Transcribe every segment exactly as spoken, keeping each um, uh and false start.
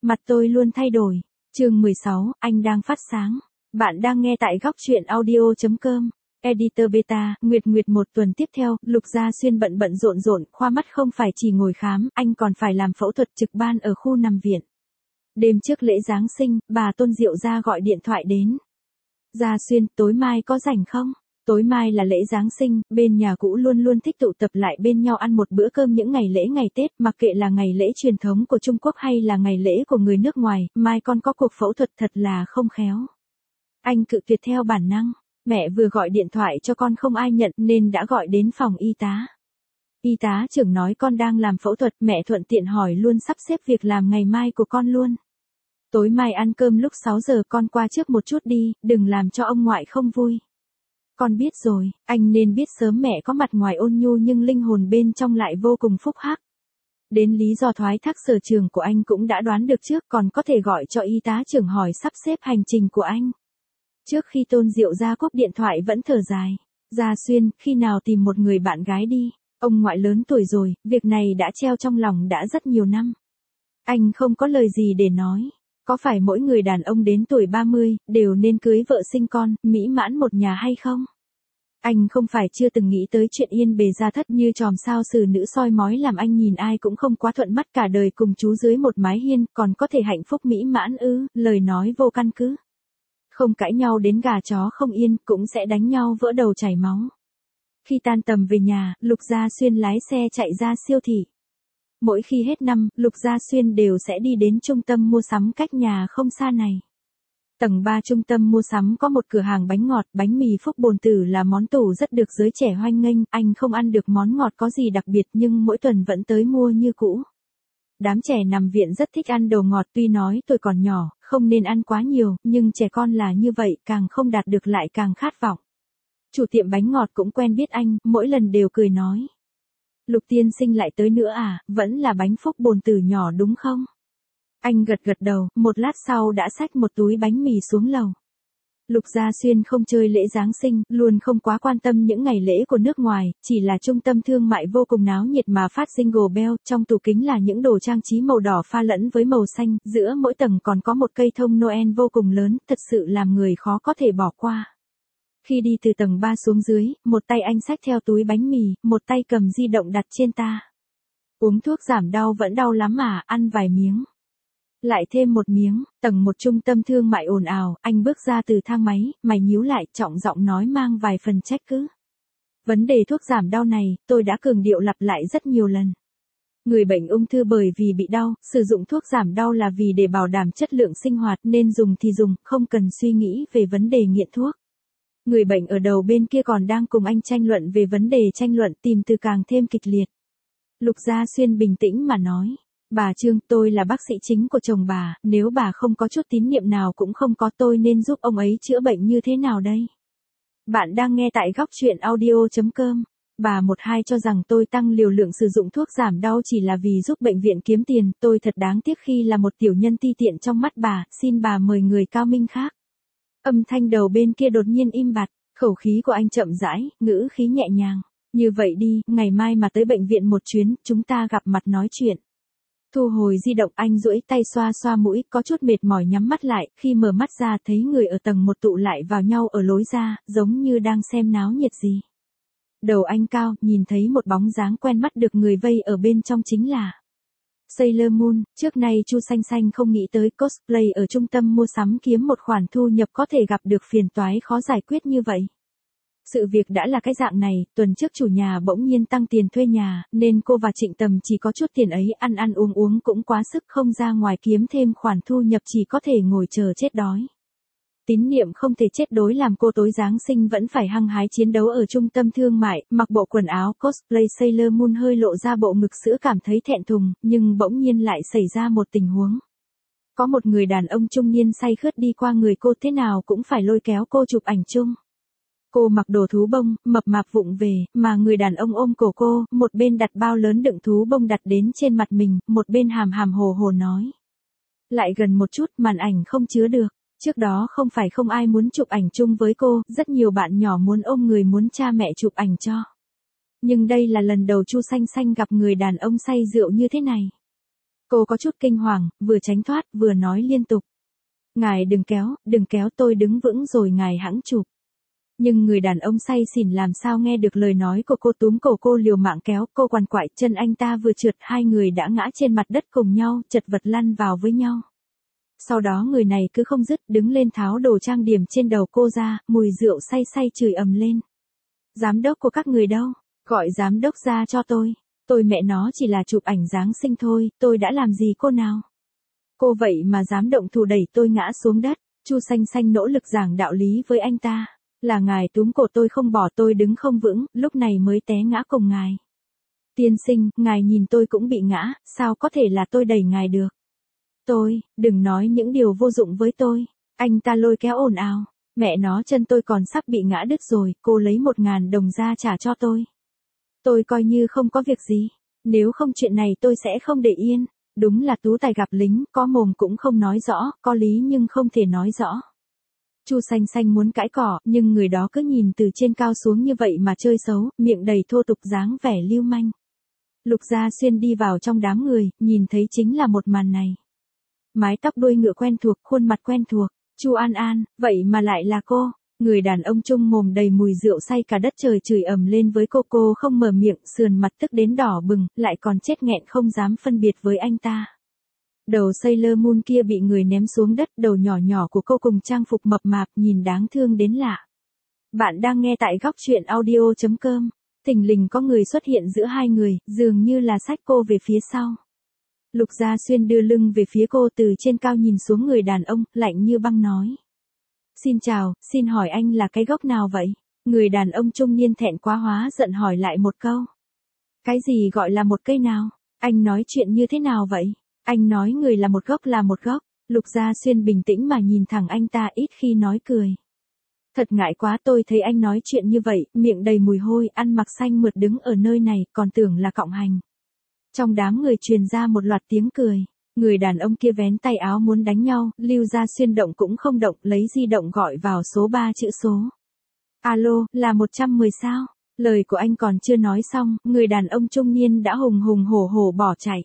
Mặt tôi luôn thay đổi. Chương mười sáu, anh đang phát sáng. Bạn đang nghe tại góc truyện audio chấm com. Editor Beta, Nguyệt Nguyệt một tuần tiếp theo, Lục Gia Xuyên bận bận rộn rộn, khoa mắt không phải chỉ ngồi khám, anh còn phải làm phẫu thuật trực ban ở khu nằm viện. Đêm trước lễ Giáng sinh, bà Tôn Diệu Gia gọi điện thoại đến. Gia Xuyên, tối mai có rảnh không? Tối mai là lễ Giáng sinh, bên nhà cũ luôn luôn thích tụ tập lại bên nhau ăn một bữa cơm những ngày lễ ngày Tết, mặc kệ là ngày lễ truyền thống của Trung Quốc hay là ngày lễ của người nước ngoài, mai con có cuộc phẫu thuật thật là không khéo. Anh cự tuyệt theo bản năng, mẹ vừa gọi điện thoại cho con không ai nhận nên đã gọi đến phòng y tá. Y tá trưởng nói con đang làm phẫu thuật, mẹ thuận tiện hỏi luôn sắp xếp việc làm ngày mai của con luôn. Tối mai ăn cơm lúc sáu giờ con qua trước một chút đi, đừng làm cho ông ngoại không vui. Con biết rồi, anh nên biết sớm mẹ có mặt ngoài ôn nhu nhưng linh hồn bên trong lại vô cùng phúc hắc. Đến lý do thoái thác sở trường của anh cũng đã đoán được trước, còn có thể gọi cho y tá trưởng hỏi sắp xếp hành trình của anh. Trước khi Tôn Diệu Gia cúp điện thoại vẫn thở dài. Gia Xuyên, khi nào tìm một người bạn gái đi, ông ngoại lớn tuổi rồi, việc này đã treo trong lòng đã rất nhiều năm. Anh không có lời gì để nói. Có phải mỗi người đàn ông đến tuổi ba mươi, đều nên cưới vợ sinh con, mỹ mãn một nhà hay không? Anh không phải chưa từng nghĩ tới chuyện yên bề gia thất như chòm sao xử nữ soi mói làm anh nhìn ai cũng không quá thuận mắt cả đời cùng chú dưới một mái hiên, còn có thể hạnh phúc mỹ mãn ư, lời nói vô căn cứ. Không cãi nhau đến gà chó không yên, cũng sẽ đánh nhau vỡ đầu chảy máu. Khi tan tầm về nhà, Lục Gia Xuyên lái xe chạy ra siêu thị. Mỗi khi hết năm, Lục Gia Xuyên đều sẽ đi đến trung tâm mua sắm cách nhà không xa này. Tầng ba trung tâm mua sắm có một cửa hàng bánh ngọt, bánh mì Phúc Bồn Tử là món tủ rất được giới trẻ hoan nghênh, anh không ăn được món ngọt có gì đặc biệt nhưng mỗi tuần vẫn tới mua như cũ. Đám trẻ nằm viện rất thích ăn đồ ngọt, tuy nói tôi còn nhỏ, không nên ăn quá nhiều, nhưng trẻ con là như vậy, càng không đạt được lại càng khát vọng. Chủ tiệm bánh ngọt cũng quen biết anh, mỗi lần đều cười nói. Lục tiên sinh lại tới nữa à, vẫn là bánh Phúc Bồn Tử nhỏ đúng không? Anh gật gật đầu, một lát sau đã xách một túi bánh mì xuống lầu. Lục Gia Xuyên không chơi lễ Giáng sinh, luôn không quá quan tâm những ngày lễ của nước ngoài, chỉ là trung tâm thương mại vô cùng náo nhiệt mà phát jingle bell, trong tủ kính là những đồ trang trí màu đỏ pha lẫn với màu xanh, giữa mỗi tầng còn có một cây thông Noel vô cùng lớn, thật sự làm người khó có thể bỏ qua. Khi đi từ tầng ba xuống dưới, một tay anh xách theo túi bánh mì, một tay cầm di động đặt trên ta. Uống thuốc giảm đau vẫn đau lắm mà, ăn vài miếng. Lại thêm một miếng, tầng một trung tâm thương mại ồn ào, anh bước ra từ thang máy, mày nhíu lại, trọng giọng nói mang vài phần trách cứ. Vấn đề thuốc giảm đau này, tôi đã cường điệu lặp lại rất nhiều lần. Người bệnh ung thư bởi vì bị đau, sử dụng thuốc giảm đau là vì để bảo đảm chất lượng sinh hoạt nên dùng thì dùng, không cần suy nghĩ về vấn đề nghiện thuốc. Người bệnh ở đầu bên kia còn đang cùng anh tranh luận về vấn đề tranh luận tìm từ càng thêm kịch liệt. Lục Gia Xuyên bình tĩnh mà nói. Bà Trương, tôi là bác sĩ chính của chồng bà, nếu bà không có chút tín niệm nào cũng không có tôi nên giúp ông ấy chữa bệnh như thế nào đây? Bạn đang nghe tại góc truyện audio chấm com. Bà một hai cho rằng tôi tăng liều lượng sử dụng thuốc giảm đau chỉ là vì giúp bệnh viện kiếm tiền, tôi thật đáng tiếc khi là một tiểu nhân ti tiện trong mắt bà, xin bà mời người cao minh khác. Âm thanh đầu bên kia đột nhiên im bặt, khẩu khí của anh chậm rãi, ngữ khí nhẹ nhàng. Như vậy đi, ngày mai mà tới bệnh viện một chuyến, chúng ta gặp mặt nói chuyện. Thu hồi di động, anh duỗi tay xoa xoa mũi, có chút mệt mỏi nhắm mắt lại, khi mở mắt ra thấy người ở tầng một tụ lại vào nhau ở lối ra, giống như đang xem náo nhiệt gì. Đầu anh cao, nhìn thấy một bóng dáng quen mắt được người vây ở bên trong chính là Sailor Moon. Trước nay Chu Xanh Xanh không nghĩ tới cosplay ở trung tâm mua sắm kiếm một khoản thu nhập có thể gặp được phiền toái khó giải quyết như vậy. Sự việc đã là cái dạng này, tuần trước chủ nhà bỗng nhiên tăng tiền thuê nhà, nên cô và Trịnh Tầm chỉ có chút tiền ấy, ăn ăn uống uống cũng quá sức, không ra ngoài kiếm thêm khoản thu nhập chỉ có thể ngồi chờ chết đói. Tín niệm không thể chết đối làm cô tối Giáng sinh vẫn phải hăng hái chiến đấu ở trung tâm thương mại, mặc bộ quần áo cosplay Sailor Moon hơi lộ ra bộ ngực sữa cảm thấy thẹn thùng, nhưng bỗng nhiên lại xảy ra một tình huống. Có một người đàn ông trung niên say khướt đi qua người cô thế nào cũng phải lôi kéo cô chụp ảnh chung. Cô mặc đồ thú bông, mập mạp vụng về, mà người đàn ông ôm cổ cô, một bên đặt bao lớn đựng thú bông đặt đến trên mặt mình, một bên hàm hàm hồ hồ nói. Lại gần một chút, màn ảnh không chứa được. Trước đó không phải không ai muốn chụp ảnh chung với cô, rất nhiều bạn nhỏ muốn ôm người muốn cha mẹ chụp ảnh cho. Nhưng đây là lần đầu Chu Xanh Xanh gặp người đàn ông say rượu như thế này. Cô có chút kinh hoàng, vừa tránh thoát, vừa nói liên tục. Ngài đừng kéo, đừng kéo, tôi đứng vững rồi ngài hẵng chụp. Nhưng người đàn ông say xỉn làm sao nghe được lời nói của cô, túm cổ cô liều mạng kéo, cô quằn quại, chân anh ta vừa trượt, hai người đã ngã trên mặt đất cùng nhau, chật vật lăn vào với nhau. Sau đó người này cứ không dứt, đứng lên tháo đồ trang điểm trên đầu cô ra, mùi rượu say say chửi ầm lên. Giám đốc của các người đâu? Gọi giám đốc ra cho tôi. Tôi mẹ nó chỉ là chụp ảnh Giáng sinh thôi, tôi đã làm gì cô nào? Cô vậy mà dám động thủ đẩy tôi ngã xuống đất. Chu Xanh Xanh nỗ lực giảng đạo lý với anh ta. Là ngài túm cổ tôi không bỏ, tôi đứng không vững, lúc này mới té ngã cùng ngài. Tiên sinh, ngài nhìn tôi cũng bị ngã, sao có thể là tôi đẩy ngài được? Tôi, đừng nói những điều vô dụng với tôi. Anh ta lôi kéo ồn ào. Mẹ nó, chân tôi còn sắp bị ngã đứt rồi, cô lấy một ngàn đồng ra trả cho tôi. Tôi coi như không có việc gì. Nếu không chuyện này tôi sẽ không để yên. Đúng là tú tài gặp lính, có mồm cũng không nói rõ, có lý nhưng không thể nói rõ. Chu Xanh Xanh muốn cãi cỏ, nhưng người đó cứ nhìn từ trên cao xuống như vậy mà chơi xấu, miệng đầy thô tục dáng vẻ lưu manh. Lục Gia Xuyên đi vào trong đám người, nhìn thấy chính là một màn này. Mái tóc đuôi ngựa quen thuộc, khuôn mặt quen thuộc, Chu An An, vậy mà lại là cô. Người đàn ông trung mồm đầy mùi rượu say cả đất trời chửi ầm lên với cô, cô không mở miệng, sườn mặt tức đến đỏ bừng, lại còn chết nghẹn không dám phân biệt với anh ta. Đầu Sailor Moon kia bị người ném xuống đất, đầu nhỏ nhỏ của cô cùng trang phục mập mạp nhìn đáng thương đến lạ. Bạn đang nghe tại góc truyện audio chấm com. Thình lình có người xuất hiện giữa hai người, dường như là xách cô về phía sau. Lục Gia Xuyên đưa lưng về phía cô, từ trên cao nhìn xuống người đàn ông, lạnh như băng nói. Xin chào, xin hỏi anh là cái gốc nào vậy? Người đàn ông trung niên thẹn quá hóa giận hỏi lại một câu. Cái gì gọi là một cây nào? Anh nói chuyện như thế nào vậy? Anh nói người là một gốc là một gốc. Lục Gia Xuyên bình tĩnh mà nhìn thẳng anh ta, ít khi nói cười. Thật ngại quá, tôi thấy anh nói chuyện như vậy, miệng đầy mùi hôi, ăn mặc xanh mượt đứng ở nơi này, còn tưởng là cọng hành. Trong đám người truyền ra một loạt tiếng cười. Người đàn ông kia vén tay áo muốn đánh nhau, Lưu Gia Xuyên động cũng không động, lấy di động gọi vào số ba chữ số. Alo, là một trăm mười sao? Lời của anh còn chưa nói xong, người đàn ông trung niên đã hùng hùng hổ hổ bỏ chạy.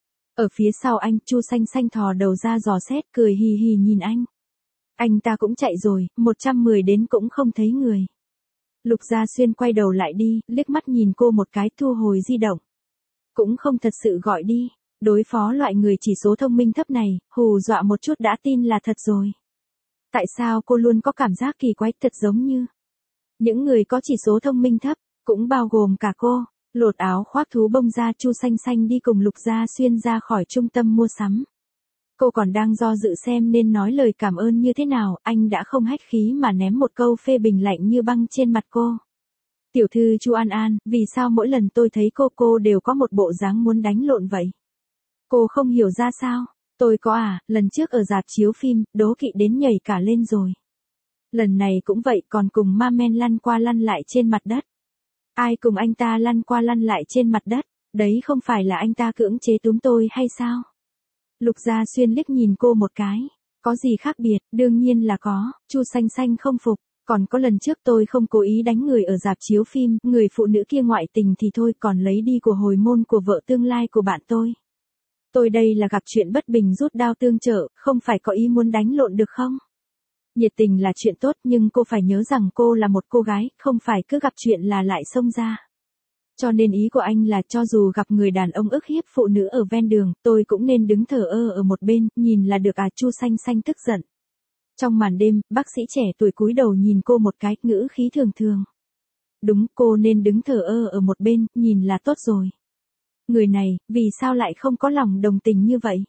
Ở phía sau anh, Chu Xanh Xanh thò đầu ra dò xét, cười hì hì nhìn anh. Anh ta cũng chạy rồi, một trăm mười đến cũng không thấy người. Lục Gia Xuyên quay đầu lại đi, liếc mắt nhìn cô một cái, thu hồi di động. Cũng không thật sự gọi đi. Đối phó loại người chỉ số thông minh thấp này, hù dọa một chút đã tin là thật rồi. Tại sao cô luôn có cảm giác kỳ quái, thật giống như những người có chỉ số thông minh thấp, cũng bao gồm cả cô. Lột áo khoác thú bông ra, Chu Xanh Xanh đi cùng Lục Gia Xuyên ra khỏi trung tâm mua sắm. Cô còn đang do dự xem nên nói lời cảm ơn như thế nào, anh đã không hách khí mà ném một câu phê bình lạnh như băng trên mặt cô. Tiểu thư Chu An An, vì sao mỗi lần tôi thấy cô cô đều có một bộ dáng muốn đánh lộn vậy? Cô không hiểu ra sao? Tôi có à, lần trước ở rạp chiếu phim, đố kỵ đến nhảy cả lên rồi. Lần này cũng vậy, còn cùng ma men lăn qua lăn lại trên mặt đất. Ai cùng anh ta lăn qua lăn lại trên mặt đất? Đấy không phải là anh ta cưỡng chế túm tôi hay sao? Lục Gia Xuyên liếc nhìn cô một cái. Có gì khác biệt? Đương nhiên là có. Chu Xanh Xanh không phục. Còn có lần trước tôi không cố ý đánh người ở rạp chiếu phim, người phụ nữ kia ngoại tình thì thôi, còn lấy đi của hồi môn của vợ tương lai của bạn tôi. Tôi đây là gặp chuyện bất bình rút đao tương trợ, không phải có ý muốn đánh lộn được không? Nhiệt tình là chuyện tốt, nhưng cô phải nhớ rằng cô là một cô gái, không phải cứ gặp chuyện là lại xông ra. Cho nên ý của anh là cho dù gặp người đàn ông ức hiếp phụ nữ ở ven đường, tôi cũng nên đứng thờ ơ ở một bên, nhìn là được à? Chu Xanh Xanh tức giận. Trong màn đêm, bác sĩ trẻ tuổi cúi đầu nhìn cô một cái, ngữ khí thường thường. Đúng, cô nên đứng thờ ơ ở một bên, nhìn là tốt rồi. Người này, vì sao lại không có lòng đồng tình như vậy?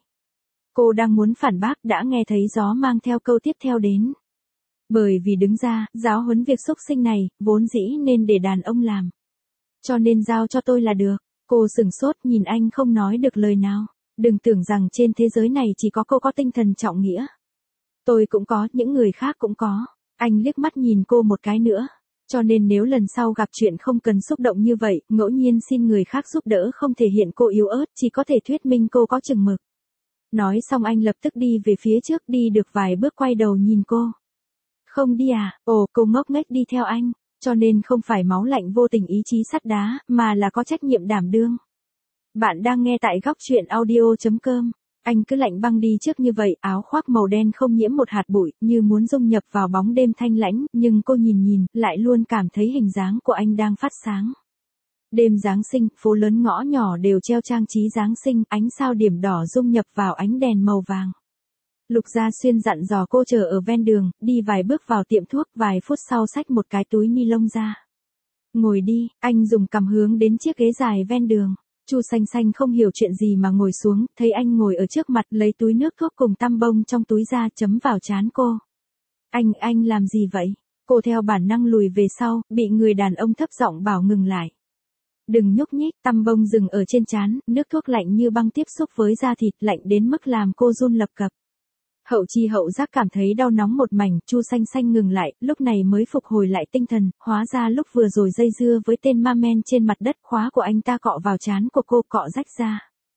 Cô đang muốn phản bác, đã nghe thấy gió mang theo câu tiếp theo đến. Bởi vì đứng ra, giáo huấn việc xúc sinh này, vốn dĩ nên để đàn ông làm. Cho nên giao cho tôi là được. Cô sừng sốt nhìn anh không nói được lời nào. Đừng tưởng rằng trên thế giới này chỉ có cô có tinh thần trọng nghĩa. Tôi cũng có, những người khác cũng có. Anh liếc mắt nhìn cô một cái nữa. Cho nên nếu lần sau gặp chuyện không cần xúc động như vậy, ngẫu nhiên xin người khác giúp đỡ không thể hiện cô yếu ớt, chỉ có thể thuyết minh cô có chừng mực. Nói xong anh lập tức đi về phía trước, đi được vài bước quay đầu nhìn cô. Không đi à? Ồ, cô ngốc nghếch đi theo anh. Cho nên không phải máu lạnh vô tình ý chí sắt đá, mà là có trách nhiệm đảm đương. Bạn đang nghe tại góc truyện audio chấm com. Anh cứ lạnh băng đi trước như vậy, áo khoác màu đen không nhiễm một hạt bụi, như muốn dung nhập vào bóng đêm thanh lãnh, nhưng cô nhìn nhìn, lại luôn cảm thấy hình dáng của anh đang phát sáng. Đêm Giáng sinh, phố lớn ngõ nhỏ đều treo trang trí Giáng sinh, ánh sao điểm đỏ dung nhập vào ánh đèn màu vàng. Lục Gia Xuyên dặn dò cô chờ ở ven đường, đi vài bước vào tiệm thuốc, vài phút sau xách một cái túi ni lông ra. Ngồi đi, anh dùng cằm hướng đến chiếc ghế dài ven đường. Chu Xanh Xanh không hiểu chuyện gì mà ngồi xuống, thấy anh ngồi ở trước mặt, lấy túi nước thuốc cùng tăm bông trong túi ra chấm vào trán cô. Anh, anh làm gì vậy? Cô theo bản năng lùi về sau, bị người đàn ông thấp giọng bảo ngừng lại. Đừng nhúc nhích, tăm bông dừng ở trên trán, nước thuốc lạnh như băng tiếp xúc với da thịt, lạnh đến mức làm cô run lập cập. Hậu chi hậu giác cảm thấy đau nóng một mảnh, Chu Xanh Xanh ngừng lại, lúc này mới phục hồi lại tinh thần, hóa ra lúc vừa rồi dây dưa với tên ma men trên mặt đất, khóa của anh ta cọ vào trán của cô, cọ rách ra.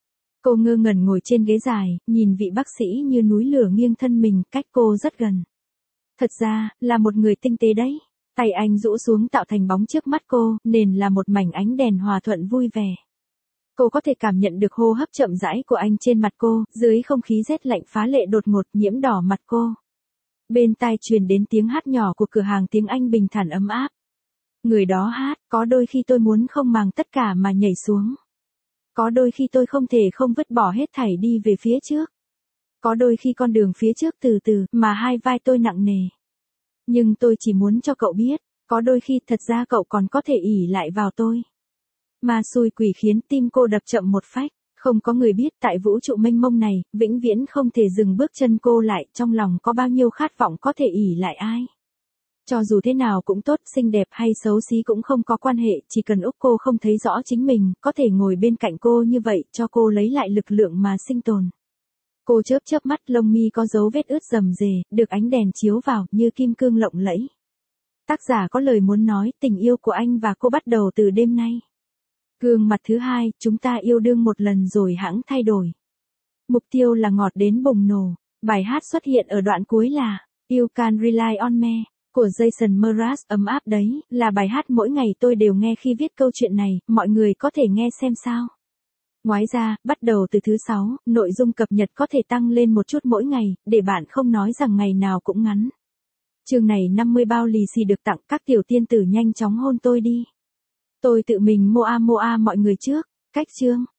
Cô ngơ ngẩn ngồi trên ghế dài, nhìn vị bác sĩ như núi lửa nghiêng thân mình, cách cô rất gần. Thật ra, là một người tinh tế đấy. Tay anh rũ xuống tạo thành bóng trước mắt cô, nền là một mảnh ánh đèn hòa thuận vui vẻ. Cô có thể cảm nhận được hô hấp chậm rãi của anh trên mặt cô, dưới không khí rét lạnh phá lệ đột ngột nhiễm đỏ mặt cô. Bên tai truyền đến tiếng hát nhỏ của cửa hàng, tiếng Anh bình thản ấm áp. Người đó hát, có đôi khi tôi muốn không màng tất cả mà nhảy xuống. Có đôi khi tôi không thể không vứt bỏ hết thảy đi về phía trước. Có đôi khi con đường phía trước từ từ, mà hai vai tôi nặng nề. Nhưng tôi chỉ muốn cho cậu biết, có đôi khi thật ra cậu còn có thể ỷ lại vào tôi. Mà xui quỷ khiến tim cô đập chậm một phách, không có người biết tại vũ trụ mênh mông này, vĩnh viễn không thể dừng bước chân cô lại, trong lòng có bao nhiêu khát vọng có thể ỷ lại ai. Cho dù thế nào cũng tốt, xinh đẹp hay xấu xí cũng không có quan hệ, chỉ cần Úc cô không thấy rõ chính mình, có thể ngồi bên cạnh cô như vậy, cho cô lấy lại lực lượng mà sinh tồn. Cô chớp chớp mắt, lông mi có dấu vết ướt rầm rề, được ánh đèn chiếu vào, như kim cương lộng lẫy. Tác giả có lời muốn nói, tình yêu của anh và cô bắt đầu từ đêm nay. Gương mặt thứ hai, chúng ta yêu đương một lần rồi hẵng thay đổi. Mục tiêu là ngọt đến bùng nổ. Bài hát xuất hiện ở đoạn cuối là You Can Rely on Me của Jason Mraz. Ấm áp đấy, là bài hát mỗi ngày tôi đều nghe khi viết câu chuyện này, mọi người có thể nghe xem sao. Ngoài ra, bắt đầu từ thứ sáu, nội dung cập nhật có thể tăng lên một chút mỗi ngày, để bạn không nói rằng ngày nào cũng ngắn. Chương này năm mươi bao lì xì được tặng, các tiểu tiên tử nhanh chóng hôn tôi đi. Tôi tự mình moa moa mọi người trước. Cách chương.